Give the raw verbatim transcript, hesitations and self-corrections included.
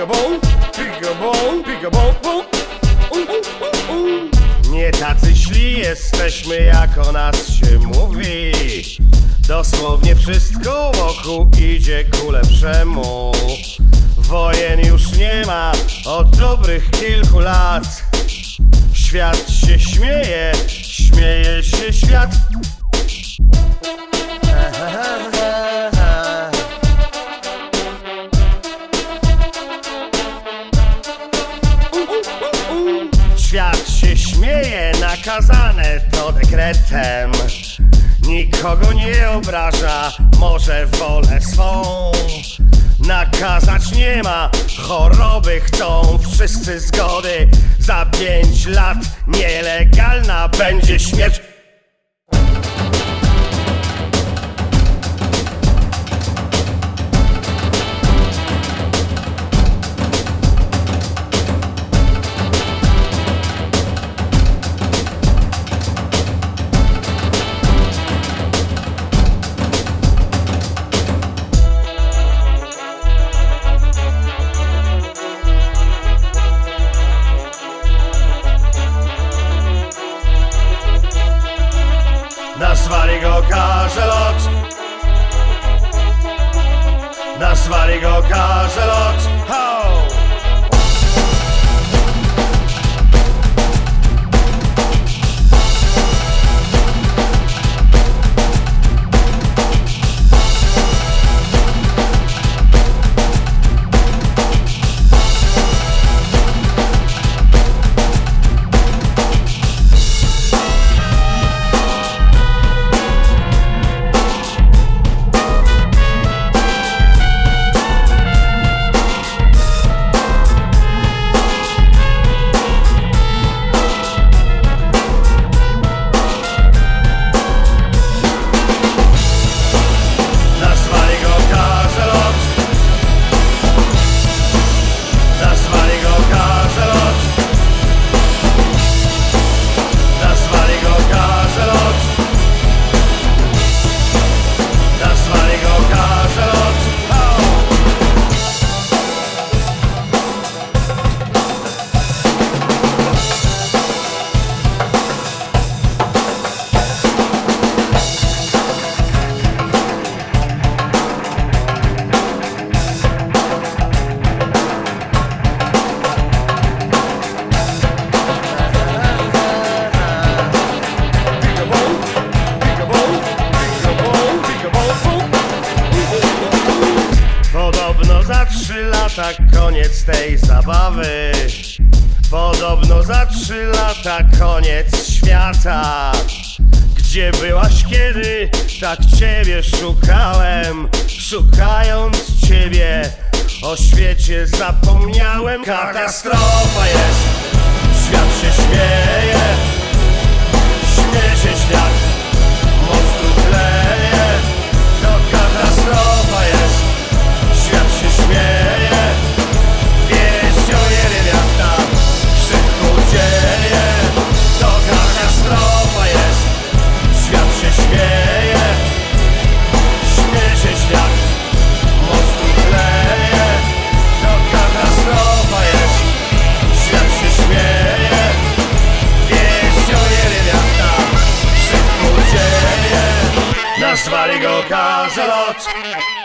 Peekaboo, peekaboo, peekaboo, boo. Nie tacy źli jesteśmy, jak o nas się mówi. Dosłownie wszystko wokół idzie ku lepszemu. Wojen już nie ma od dobrych kilku lat. Świat się śmieje, śmieje się świat. Świat się śmieje, nakazane to dekretem. Nikogo nie obraża, może wolę swą nakazać nie ma. Choroby chcą wszyscy zgody. Za pięć lat nielegalna będzie śmierć. Nazwali go każelot. Nazwali go każelot. Ho! Za trzy lata koniec tej zabawy. Podobno za trzy lata koniec świata. Gdzie byłaś kiedy tak ciebie szukałem? Szukając ciebie o świecie zapomniałem. Katastrofa jest, świat się śmieje. Śmieje się świat, moc tu tleje. To katastrofa jest, świat się śmieje. Wieść o jerywiata, krzyku dzieje. To katastrofa jest, świat się śmieje. Śmieje się świat, moc tu tleje. To katastrofa jest, świat się śmieje. Wieść o jerywiata, krzyku dzieje. Nazwali go każelot.